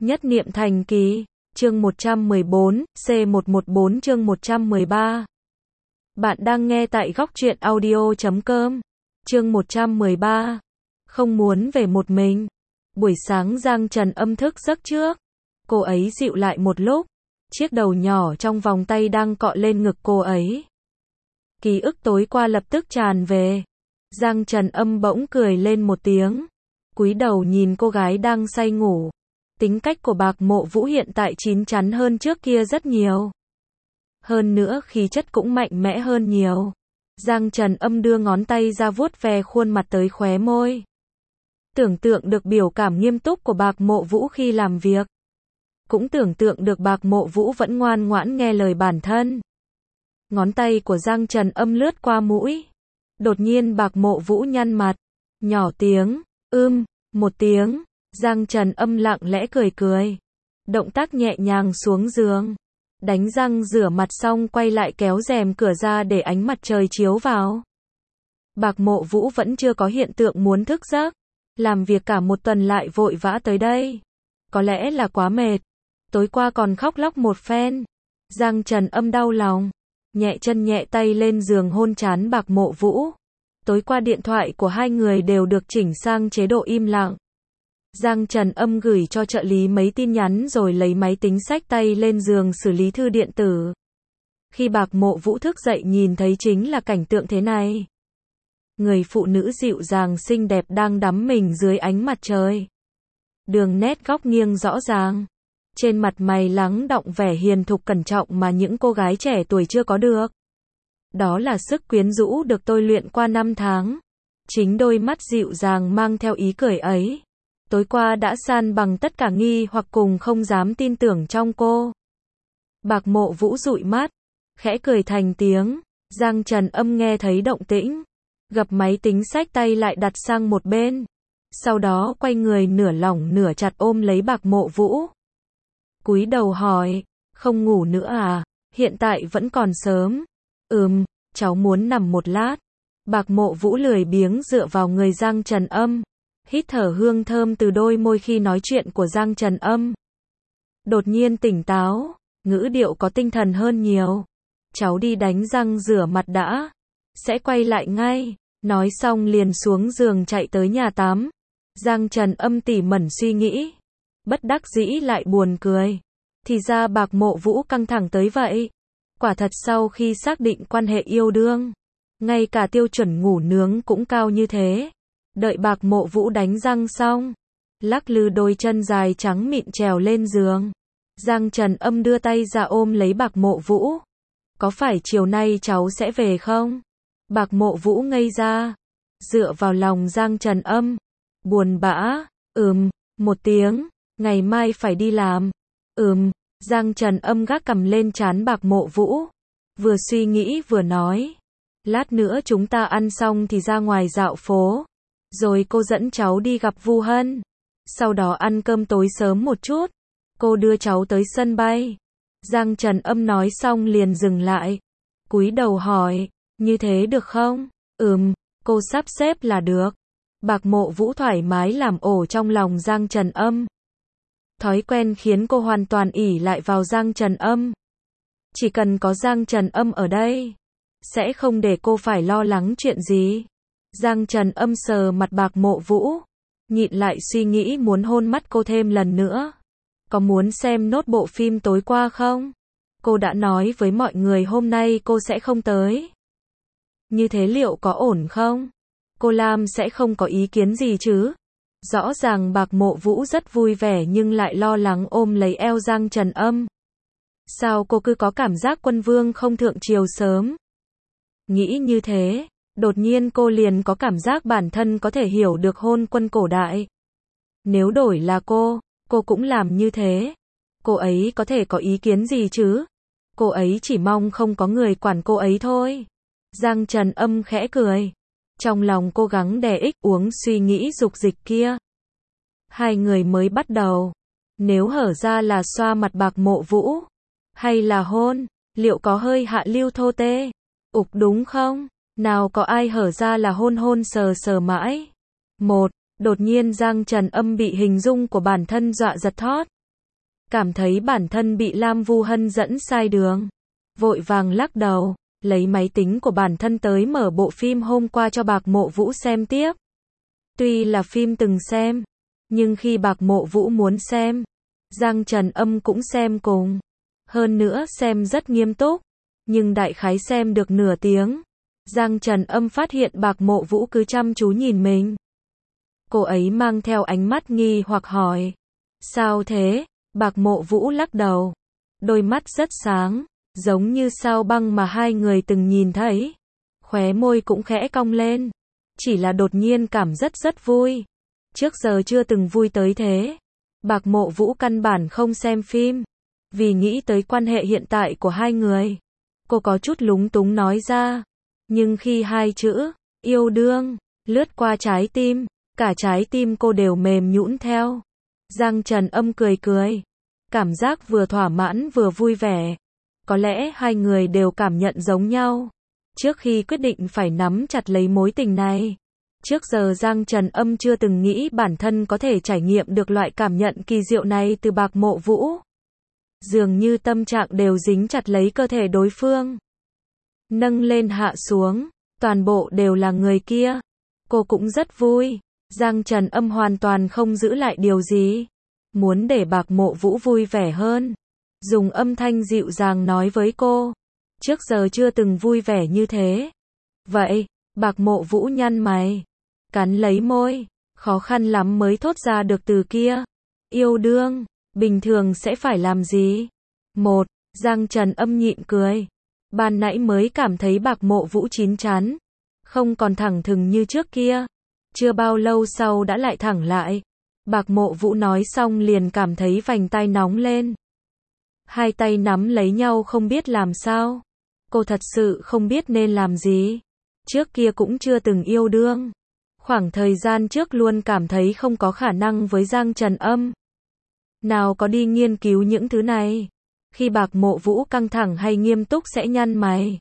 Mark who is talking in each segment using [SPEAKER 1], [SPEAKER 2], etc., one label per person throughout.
[SPEAKER 1] Nhất niệm thành kỳ, chương 114, C114 chương 113. Bạn đang nghe tại góc truyện audio.com. Chương 113. Không muốn về một mình. Buổi sáng Giang Trần Âm thức giấc trước. Cô ấy dịu lại một lúc. Chiếc đầu nhỏ trong vòng tay đang cọ lên ngực cô ấy. Ký ức tối qua lập tức tràn về. Giang Trần Âm bỗng cười lên một tiếng. Cúi đầu nhìn cô gái đang say ngủ. Tính cách của Bạc Mộ Vũ hiện tại chín chắn hơn trước kia rất nhiều. Hơn nữa khí chất cũng mạnh mẽ hơn nhiều. Giang Trần Âm đưa ngón tay ra vuốt ve khuôn mặt tới khóe môi. Tưởng tượng được biểu cảm nghiêm túc của Bạc Mộ Vũ khi làm việc. Cũng tưởng tượng được Bạc Mộ Vũ vẫn ngoan ngoãn nghe lời bản thân. Ngón tay của Giang Trần Âm lướt qua mũi. Đột nhiên Bạc Mộ Vũ nhăn mặt. Nhỏ tiếng, một tiếng. Giang Trần Âm lặng lẽ cười cười. Động tác nhẹ nhàng xuống giường. Đánh răng rửa mặt xong quay lại kéo rèm cửa ra để ánh mặt trời chiếu vào. Bạc Mộ Vũ vẫn chưa có hiện tượng muốn thức giấc. Làm việc cả một tuần lại vội vã tới đây. Có lẽ là quá mệt. Tối qua còn khóc lóc một phen. Giang Trần Âm đau lòng. Nhẹ chân nhẹ tay lên giường hôn trán Bạc Mộ Vũ. Tối qua điện thoại của hai người đều được chỉnh sang chế độ im lặng. Giang Trần Âm gửi cho trợ lý mấy tin nhắn rồi lấy máy tính xách tay lên giường xử lý thư điện tử. Khi Bạc Mộ Vũ thức dậy nhìn thấy chính là cảnh tượng thế này. Người phụ nữ dịu dàng xinh đẹp đang đắm mình dưới ánh mặt trời. Đường nét góc nghiêng rõ ràng. Trên mặt mày lắng đọng vẻ hiền thục cẩn trọng mà những cô gái trẻ tuổi chưa có được. Đó là sức quyến rũ được tôi luyện qua năm tháng. Chính đôi mắt dịu dàng mang theo ý cười ấy. Tối qua đã san bằng tất cả nghi hoặc cùng không dám tin tưởng trong cô. Bạc Mộ Vũ dụi mắt, khẽ cười thành tiếng. Giang Trần Âm nghe thấy động tĩnh, gập máy tính xách tay lại đặt sang một bên. Sau đó quay người nửa lỏng nửa chặt ôm lấy Bạc Mộ Vũ. Cúi đầu hỏi, không ngủ nữa à? Hiện tại vẫn còn sớm. Cháu muốn nằm một lát. Bạc Mộ Vũ lười biếng dựa vào người Giang Trần Âm. Hít thở hương thơm từ đôi môi khi nói chuyện của Giang Trần Âm. Đột nhiên tỉnh táo, ngữ điệu có tinh thần hơn nhiều. Cháu đi đánh răng rửa mặt đã. Sẽ quay lại ngay. Nói xong liền xuống giường chạy tới nhà tắm. Giang Trần Âm tỉ mẩn suy nghĩ. Bất đắc dĩ lại buồn cười. Thì ra Bạc Mộ Vũ căng thẳng tới vậy. Quả thật sau khi xác định quan hệ yêu đương, ngay cả tiêu chuẩn ngủ nướng cũng cao như thế. Đợi Bạc Mộ Vũ đánh răng xong, lắc lư đôi chân dài trắng mịn trèo lên giường. Giang Trần Âm đưa tay ra ôm lấy Bạc Mộ Vũ. Có phải chiều nay cháu sẽ về không? Bạc Mộ Vũ ngây ra, dựa vào lòng Giang Trần Âm. Buồn bã, một tiếng, ngày mai phải đi làm. Giang Trần Âm gác cằm lên trán Bạc Mộ Vũ. Vừa suy nghĩ vừa nói. Lát nữa chúng ta ăn xong thì ra ngoài dạo phố. Rồi cô dẫn cháu đi gặp Vu Hân. Sau đó ăn cơm tối sớm một chút. Cô đưa cháu tới sân bay. Giang Trần Âm nói xong liền dừng lại. Cúi đầu hỏi, như thế được không? Cô sắp xếp là được. Bạc Mộ Vũ thoải mái làm ổ trong lòng Giang Trần Âm. Thói quen khiến cô hoàn toàn ỷ lại vào Giang Trần Âm. Chỉ cần có Giang Trần Âm ở đây, sẽ không để cô phải lo lắng chuyện gì. Giang Trần Âm sờ mặt Bạc Mộ Vũ, nhịn lại suy nghĩ muốn hôn mắt cô thêm lần nữa. Có muốn xem nốt bộ phim tối qua không? Cô đã nói với mọi người hôm nay cô sẽ không tới. Như thế liệu có ổn không? Cô Lam sẽ không có ý kiến gì chứ? Rõ ràng Bạc Mộ Vũ rất vui vẻ nhưng lại lo lắng ôm lấy eo Giang Trần Âm. Sao cô cứ có cảm giác quân vương không thượng triều sớm? Nghĩ như thế, đột nhiên cô liền có cảm giác bản thân có thể hiểu được hôn quân cổ đại. Nếu đổi là cô cũng làm như thế. Cô ấy có thể có ý kiến gì chứ? Cô ấy chỉ mong không có người quản cô ấy thôi. Giang Trần Âm khẽ cười. Trong lòng cố gắng đè uống suy nghĩ dục dịch kia. Hai người mới bắt đầu. Nếu hở ra là xoa mặt Bạc Mộ Vũ, hay là hôn, liệu có hơi hạ lưu thô tê? Đúng không? Nào có ai hở ra là hôn sờ sờ mãi. Đột nhiên Giang Trần Âm bị hình dung của bản thân dọa giật thót. cảm thấy bản thân bị Lam Vu Hân dẫn sai đường. Vội vàng lắc đầu, lấy máy tính của bản thân tới mở bộ phim hôm qua cho Bạc Mộ Vũ xem tiếp. Tuy là phim từng xem, nhưng khi Bạc Mộ Vũ muốn xem, Giang Trần Âm cũng xem cùng. Hơn nữa xem rất nghiêm túc, nhưng đại khái xem được nửa tiếng. Giang Trần Âm phát hiện Bạc Mộ Vũ cứ chăm chú nhìn mình. Cô ấy mang theo ánh mắt nghi hoặc hỏi. Sao thế? Bạc Mộ Vũ lắc đầu. Đôi mắt rất sáng, giống như sao băng mà hai người từng nhìn thấy. Khóe môi cũng khẽ cong lên. Chỉ là đột nhiên cảm rất vui. Trước giờ chưa từng vui tới thế. Bạc Mộ Vũ căn bản không xem phim. Vì nghĩ tới quan hệ hiện tại của hai người. Cô có chút lúng túng nói ra. Nhưng khi hai chữ, yêu đương, lướt qua trái tim, cả trái tim cô đều mềm nhũn theo. Giang Trần Âm cười cười. Cảm giác vừa thỏa mãn vừa vui vẻ. Có lẽ hai người đều cảm nhận giống nhau. Trước khi quyết định phải nắm chặt lấy mối tình này. Trước giờ Giang Trần Âm chưa từng nghĩ bản thân có thể trải nghiệm được loại cảm nhận kỳ diệu này từ Bạc Mộ Vũ. Dường như tâm trạng đều dính chặt lấy cơ thể đối phương. Nâng lên hạ xuống, toàn bộ đều là người kia. Cô cũng rất vui. Giang Trần Âm hoàn toàn không giữ lại điều gì. Muốn để Bạc Mộ Vũ vui vẻ hơn. Dùng âm thanh dịu dàng nói với cô. Trước giờ chưa từng vui vẻ như thế. Vậy, Bạc Mộ Vũ nhăn mày. Cắn lấy môi. Khó khăn lắm mới thốt ra được từ kia. Yêu đương, bình thường sẽ phải làm gì? Một, Giang Trần Âm nhịn cười. Ban nãy mới cảm thấy Bạc Mộ Vũ chín chắn. Không còn thẳng thừng như trước kia. Chưa bao lâu sau đã lại thẳng lại. Bạc Mộ Vũ nói xong liền cảm thấy vành tai nóng lên. Hai tay nắm lấy nhau không biết làm sao. Cô thật sự không biết nên làm gì. Trước kia cũng chưa từng yêu đương. Khoảng thời gian trước luôn cảm thấy không có khả năng với Giang Trần Âm. Nào có đi nghiên cứu những thứ này. Khi Bạc Mộ Vũ căng thẳng hay nghiêm túc sẽ nhăn mày.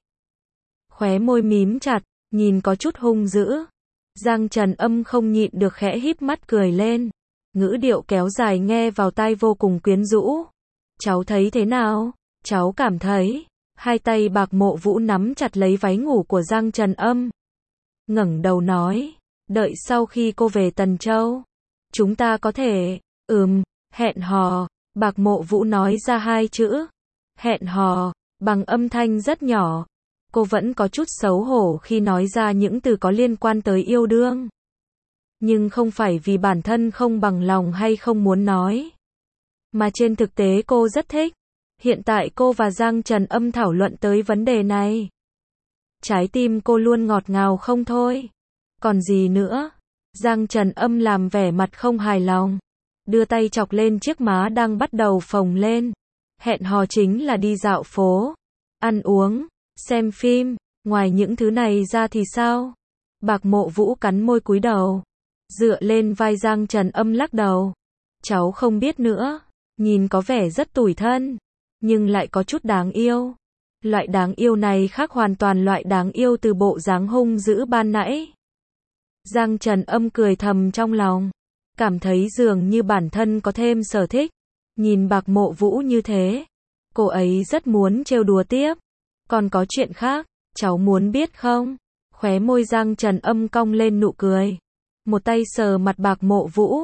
[SPEAKER 1] Khóe môi mím chặt, nhìn có chút hung dữ. Giang Trần Âm không nhịn được khẽ híp mắt cười lên. Ngữ điệu kéo dài nghe vào tai vô cùng quyến rũ. Cháu thấy thế nào? Cháu cảm thấy. Hai tay Bạc Mộ Vũ nắm chặt lấy váy ngủ của Giang Trần Âm. Ngẩng đầu nói. Đợi sau khi cô về Tần Châu. Chúng ta có thể, hẹn hò. Bạc Mộ Vũ nói ra hai chữ. Hẹn hò, bằng âm thanh rất nhỏ. Cô vẫn có chút xấu hổ khi nói ra những từ có liên quan tới yêu đương. Nhưng không phải vì bản thân không bằng lòng hay không muốn nói. Mà trên thực tế cô rất thích. Hiện tại cô và Giang Trần Âm thảo luận tới vấn đề này. Trái tim cô luôn ngọt ngào không thôi. Còn gì nữa? Giang Trần Âm làm vẻ mặt không hài lòng. Đưa tay chọc lên chiếc má đang bắt đầu phồng lên. Hẹn hò chính là đi dạo phố, ăn uống, xem phim, ngoài những thứ này ra thì sao? Bạc Mộ Vũ cắn môi cúi đầu, dựa lên vai Giang Trần Âm lắc đầu. Cháu không biết nữa, nhìn có vẻ rất tủi thân, nhưng lại có chút đáng yêu. Loại đáng yêu này khác hoàn toàn loại đáng yêu từ bộ dáng hung dữ ban nãy. Giang Trần Âm cười thầm trong lòng. Cảm thấy dường như bản thân có thêm sở thích. Nhìn Bạc Mộ Vũ như thế. Cô ấy rất muốn trêu đùa tiếp. Còn có chuyện khác, cháu muốn biết không? Khóe môi Giang Trần Âm cong lên nụ cười. Một tay sờ mặt Bạc Mộ Vũ.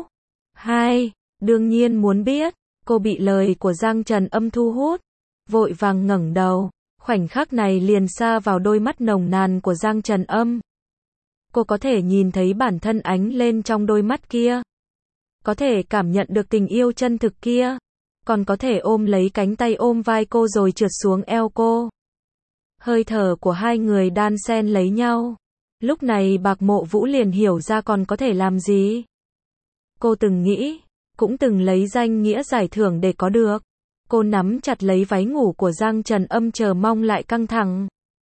[SPEAKER 1] Hai, đương nhiên muốn biết. Cô bị lời của Giang Trần Âm thu hút. Vội vàng ngẩng đầu. Khoảnh khắc này liền sa vào đôi mắt nồng nàn của Giang Trần Âm. Cô có thể nhìn thấy bản thân ánh lên trong đôi mắt kia. Có thể cảm nhận được tình yêu chân thực kia. Còn có thể ôm lấy cánh tay ôm vai cô rồi trượt xuống eo cô. Hơi thở của hai người đan xen lấy nhau. Lúc này Bạc Mộ Vũ liền hiểu ra còn có thể làm gì. Cô từng nghĩ, cũng từng lấy danh nghĩa giải thưởng để có được. Cô nắm chặt lấy váy ngủ của Giang Trần Âm chờ mong lại căng thẳng.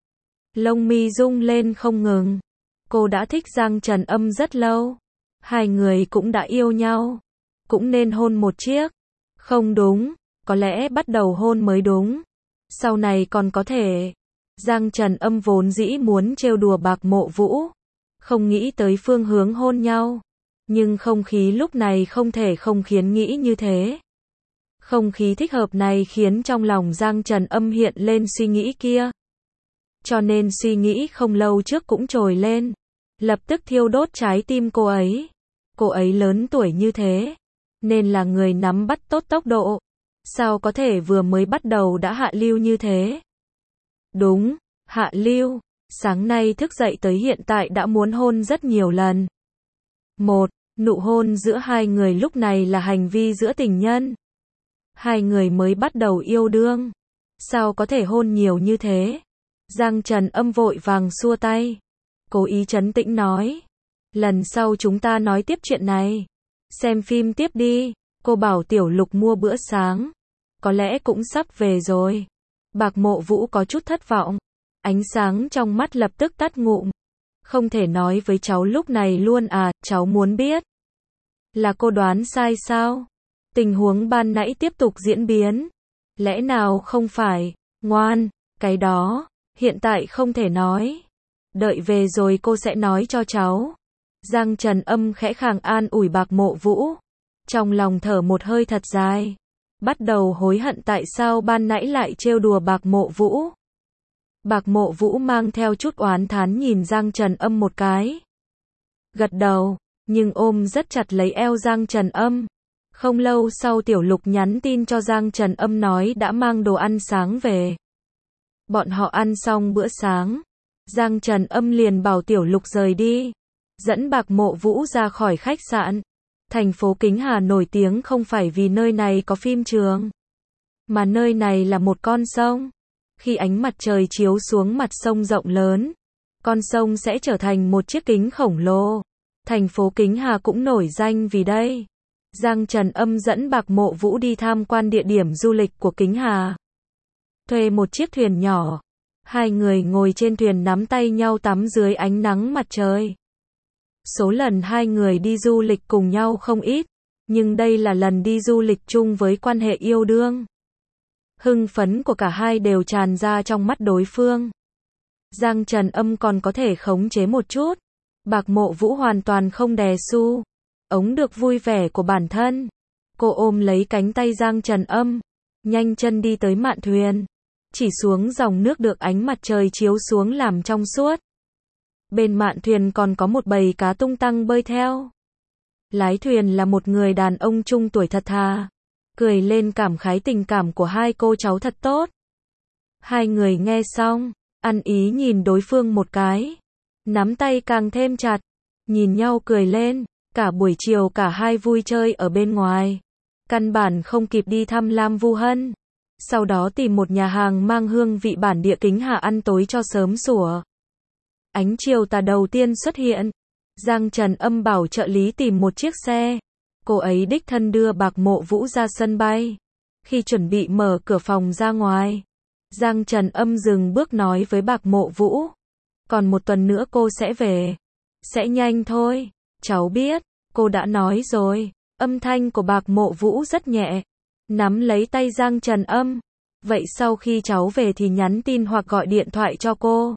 [SPEAKER 1] Lông mi rung lên không ngừng. Cô đã thích Giang Trần Âm rất lâu. Hai người cũng đã yêu nhau. Cũng nên hôn một chiếc. Không đúng, có lẽ bắt đầu hôn mới đúng. Sau này còn có thể. Giang Trần Âm vốn dĩ muốn trêu đùa Bạc Mộ Vũ. Không nghĩ tới phương hướng hôn nhau. Nhưng không khí lúc này không thể không khiến nghĩ như thế. Không khí thích hợp này khiến trong lòng Giang Trần Âm hiện lên suy nghĩ kia. Cho nên suy nghĩ không lâu trước cũng trồi lên. Lập tức thiêu đốt trái tim cô ấy. Cô ấy lớn tuổi như thế. Nên là người nắm bắt tốt tốc độ. Sao có thể vừa mới bắt đầu đã hạ lưu như thế? Đúng, hạ lưu. Sáng nay thức dậy tới hiện tại đã muốn hôn rất nhiều lần. Một, nụ hôn giữa hai người lúc này là hành vi giữa tình nhân. Hai người mới bắt đầu yêu đương. Sao có thể hôn nhiều như thế? Giang Trần Âm vội vàng xua tay. Cố ý trấn tĩnh nói. Lần sau chúng ta nói tiếp chuyện này. Xem phim tiếp đi. Cô bảo Tiểu Lục mua bữa sáng. Có lẽ cũng sắp về rồi. Bạc Mộ Vũ có chút thất vọng. Ánh sáng trong mắt lập tức tắt ngụm. Không thể nói với cháu lúc này luôn à, cháu muốn biết. Là cô đoán sai sao? Tình huống ban nãy tiếp tục diễn biến. Lẽ nào không phải, ngoan, cái đó, hiện tại không thể nói. Đợi về rồi cô sẽ nói cho cháu. Giang Trần Âm khẽ khàng an ủi Bạc Mộ Vũ. Trong lòng thở một hơi thật dài. Bắt đầu hối hận tại sao ban nãy lại trêu đùa Bạc Mộ Vũ. Bạc Mộ Vũ mang theo chút oán thán nhìn Giang Trần Âm một cái. Gật đầu, nhưng ôm rất chặt lấy eo Giang Trần Âm. Không lâu sau Tiểu Lục nhắn tin cho Giang Trần Âm nói đã mang đồ ăn sáng về. Bọn họ ăn xong bữa sáng. Giang Trần Âm liền bảo Tiểu Lục rời đi. Dẫn Bạc Mộ Vũ ra khỏi khách sạn. Thành phố Kính Hà nổi tiếng không phải vì nơi này có phim trường. Mà nơi này là một con sông. Khi ánh mặt trời chiếu xuống mặt sông rộng lớn, con sông sẽ trở thành một chiếc kính khổng lồ. Thành phố Kính Hà cũng nổi danh vì đây. Giang Trần Âm dẫn Bạc Mộ Vũ đi tham quan địa điểm du lịch của Kính Hà. Thuê một chiếc thuyền nhỏ. Hai người ngồi trên thuyền nắm tay nhau tắm dưới ánh nắng mặt trời. Số lần hai người đi du lịch cùng nhau không ít, nhưng đây là lần đi du lịch chung với quan hệ yêu đương. Hưng phấn của cả hai đều tràn ra trong mắt đối phương. Giang Trần Âm còn có thể khống chế một chút. Bạc Mộ Vũ hoàn toàn không đè xu. Ống được vui vẻ của bản thân. Cô ôm lấy cánh tay Giang Trần Âm. Nhanh chân đi tới mạn thuyền. Chỉ xuống dòng nước được ánh mặt trời chiếu xuống làm trong suốt. Bên mạn thuyền còn có một bầy cá tung tăng bơi theo. Lái thuyền là một người đàn ông trung tuổi thật thà. Cười lên cảm khái tình cảm của hai cô cháu thật tốt. Hai người nghe xong, ăn ý nhìn đối phương một cái. Nắm tay càng thêm chặt. Nhìn nhau cười lên. Cả buổi chiều cả hai vui chơi ở bên ngoài. Căn bản không kịp đi thăm Lam Vu Hân. Sau đó tìm một nhà hàng mang hương vị bản địa Kính Hà ăn tối cho sớm sủa. Ánh chiều tà đầu tiên xuất hiện. Giang Trần Âm bảo trợ lý tìm một chiếc xe. Cô ấy đích thân đưa Bạc Mộ Vũ ra sân bay. Khi chuẩn bị mở cửa phòng ra ngoài, Giang Trần Âm dừng bước nói với Bạc Mộ Vũ. Còn một tuần nữa cô sẽ về. Sẽ nhanh thôi. Cháu biết, cô đã nói rồi. Âm thanh của Bạc Mộ Vũ rất nhẹ. Nắm lấy tay Giang Trần Âm. Vậy sau khi cháu về thì nhắn tin hoặc gọi điện thoại cho cô.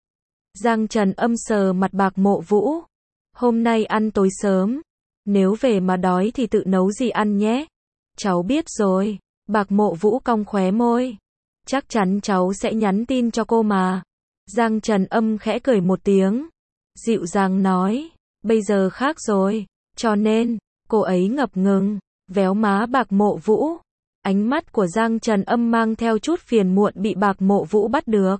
[SPEAKER 1] Giang Trần Âm sờ mặt Bạc Mộ Vũ. Hôm nay ăn tối sớm. Nếu về mà đói thì tự nấu gì ăn nhé. Cháu biết rồi. Bạc Mộ Vũ cong khóe môi. Chắc chắn cháu sẽ nhắn tin cho cô mà. Giang Trần Âm khẽ cười một tiếng. Dịu dàng nói. Bây giờ khác rồi. Cho nên, cô ấy ngập ngừng. Véo má Bạc Mộ Vũ. Ánh mắt của Giang Trần Âm mang theo chút phiền muộn bị Bạc Mộ Vũ bắt được.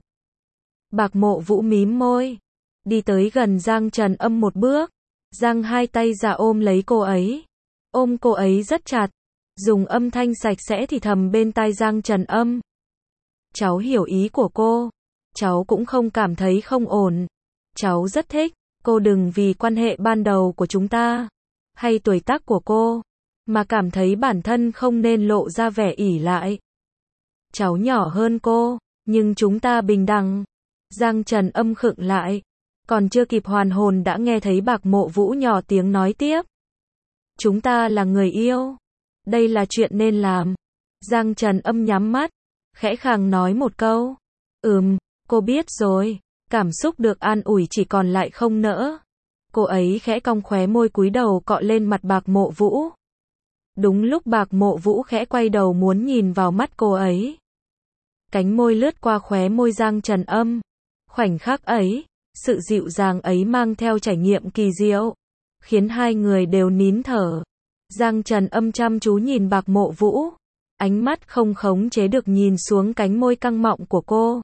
[SPEAKER 1] Bạc Mộ Vũ mím môi. Đi tới gần Giang Trần Âm một bước. Giang hai tay ra ôm lấy cô ấy. Ôm cô ấy rất chặt. Dùng âm thanh sạch sẽ thì thầm bên tai Giang Trần Âm. Cháu hiểu ý của cô. Cháu cũng không cảm thấy không ổn. Cháu rất thích. Cô đừng vì quan hệ ban đầu của chúng ta, hay tuổi tác của cô, mà cảm thấy bản thân không nên lộ ra vẻ ỷ lại. Cháu nhỏ hơn cô, nhưng chúng ta bình đẳng. Giang Trần Âm khựng lại. Còn chưa kịp hoàn hồn đã nghe thấy Bạc Mộ Vũ nhỏ tiếng nói tiếp. Chúng ta là người yêu. Đây là chuyện nên làm. Giang Trần Âm nhắm mắt. Khẽ khàng nói một câu. Cô biết rồi. Cảm xúc được an ủi chỉ còn lại không nỡ. Cô ấy khẽ cong khóe môi cúi đầu cọ lên mặt Bạc Mộ Vũ. Đúng lúc Bạc Mộ Vũ khẽ quay đầu muốn nhìn vào mắt cô ấy. Cánh môi lướt qua khóe môi Giang Trần Âm. Khoảnh khắc ấy, sự dịu dàng ấy mang theo trải nghiệm kỳ diệu, khiến hai người đều nín thở. Giang Trần Âm chăm chú nhìn Bạc Mộ Vũ, ánh mắt không khống chế được nhìn xuống cánh môi căng mọng của cô.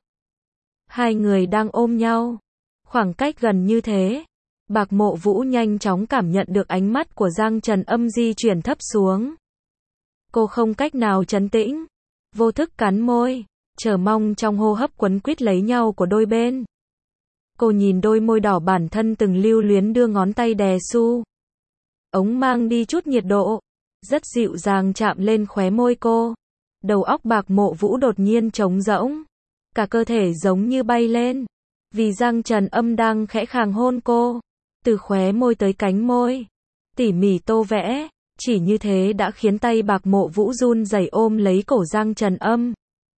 [SPEAKER 1] Hai người đang ôm nhau, khoảng cách gần như thế. Bạc Mộ Vũ nhanh chóng cảm nhận được ánh mắt của Giang Trần Âm di chuyển thấp xuống. Cô không cách nào trấn tĩnh, vô thức cắn môi, chờ mong trong hô hấp quấn quýt lấy nhau của đôi bên. Cô nhìn đôi môi đỏ bản thân từng lưu luyến đưa ngón tay đè su. Ống mang đi chút nhiệt độ, rất dịu dàng chạm lên khóe môi cô. Đầu óc Bạc Mộ Vũ đột nhiên trống rỗng, cả cơ thể giống như bay lên, vì Giang Trần Âm đang khẽ khàng hôn cô, từ khóe môi tới cánh môi, tỉ mỉ tô vẽ, chỉ như thế đã khiến tay Bạc Mộ Vũ run rẩy ôm lấy cổ Giang Trần Âm.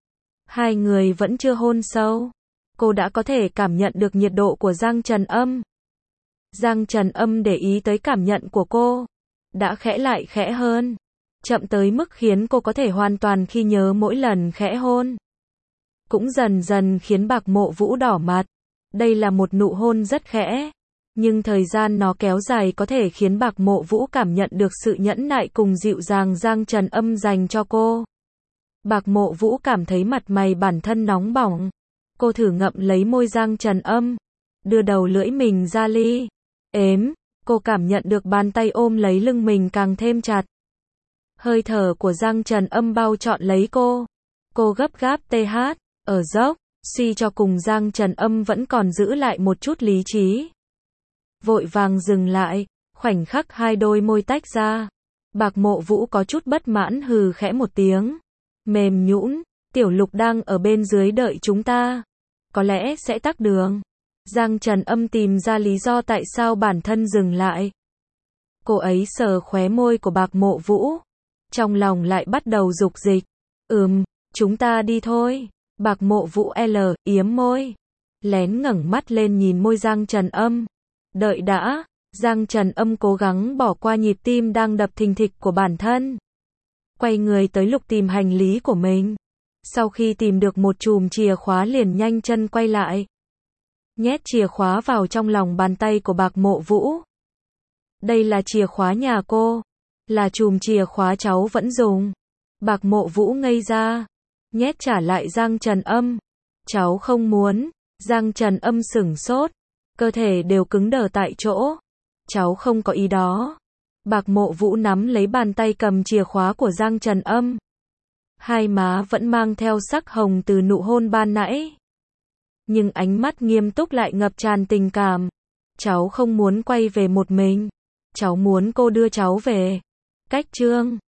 [SPEAKER 1] Hai người vẫn chưa hôn sâu, cô đã có thể cảm nhận được nhiệt độ của Giang Trần Âm. Giang Trần Âm để ý tới cảm nhận của cô, đã khẽ lại khẽ hơn, chậm tới mức khiến cô có thể hoàn toàn khi nhớ mỗi lần khẽ hôn. Cũng dần dần khiến Bạc Mộ Vũ đỏ mặt. Đây là một nụ hôn rất khẽ, nhưng thời gian nó kéo dài có thể khiến Bạc Mộ Vũ cảm nhận được sự nhẫn nại cùng dịu dàng Giang Trần Âm dành cho cô. Bạc Mộ Vũ cảm thấy mặt mày bản thân nóng bỏng. Cô thử ngậm lấy môi Giang Trần Âm, đưa đầu lưỡi mình ra li ếm, cô cảm nhận được bàn tay ôm lấy lưng mình càng thêm chặt. Hơi thở của Giang Trần Âm bao trọn lấy cô. Cô gấp gáp TH, ở dốc, suy cho cùng Giang Trần Âm vẫn còn giữ lại một chút lý trí. Vội vàng dừng lại, khoảnh khắc hai đôi môi tách ra. Bạc Mộ Vũ có chút bất mãn hừ khẽ một tiếng. Mềm nhũn, Tiểu Lục đang ở bên dưới đợi chúng ta. Có lẽ sẽ tắc đường. Giang Trần Âm tìm ra lý do tại sao bản thân dừng lại. Cô ấy sờ khóe môi của Bạc Mộ Vũ. Trong lòng lại bắt đầu dục dịch. Chúng ta đi thôi. Bạc Mộ Vũ yếm môi. Lén ngẩng mắt lên nhìn môi Giang Trần Âm. Đợi đã. Giang Trần Âm cố gắng bỏ qua nhịp tim đang đập thình thịch của bản thân. Quay người tới lục tìm hành lý của mình. Sau khi tìm được một chùm chìa khóa liền nhanh chân quay lại. Nhét chìa khóa vào trong lòng bàn tay của Bạc Mộ Vũ. Đây là chìa khóa nhà cô. Là chùm chìa khóa cháu vẫn dùng. Bạc Mộ Vũ ngây ra. Nhét trả lại Giang Trần Âm. Cháu không muốn. Giang Trần Âm sửng sốt. Cơ thể đều cứng đờ tại chỗ. Cháu không có ý đó. Bạc Mộ Vũ nắm lấy bàn tay cầm chìa khóa của Giang Trần Âm. Hai má vẫn mang theo sắc hồng từ nụ hôn ban nãy. Nhưng ánh mắt nghiêm túc lại ngập tràn tình cảm. Cháu không muốn quay về một mình. Cháu muốn cô đưa cháu về. Cách chương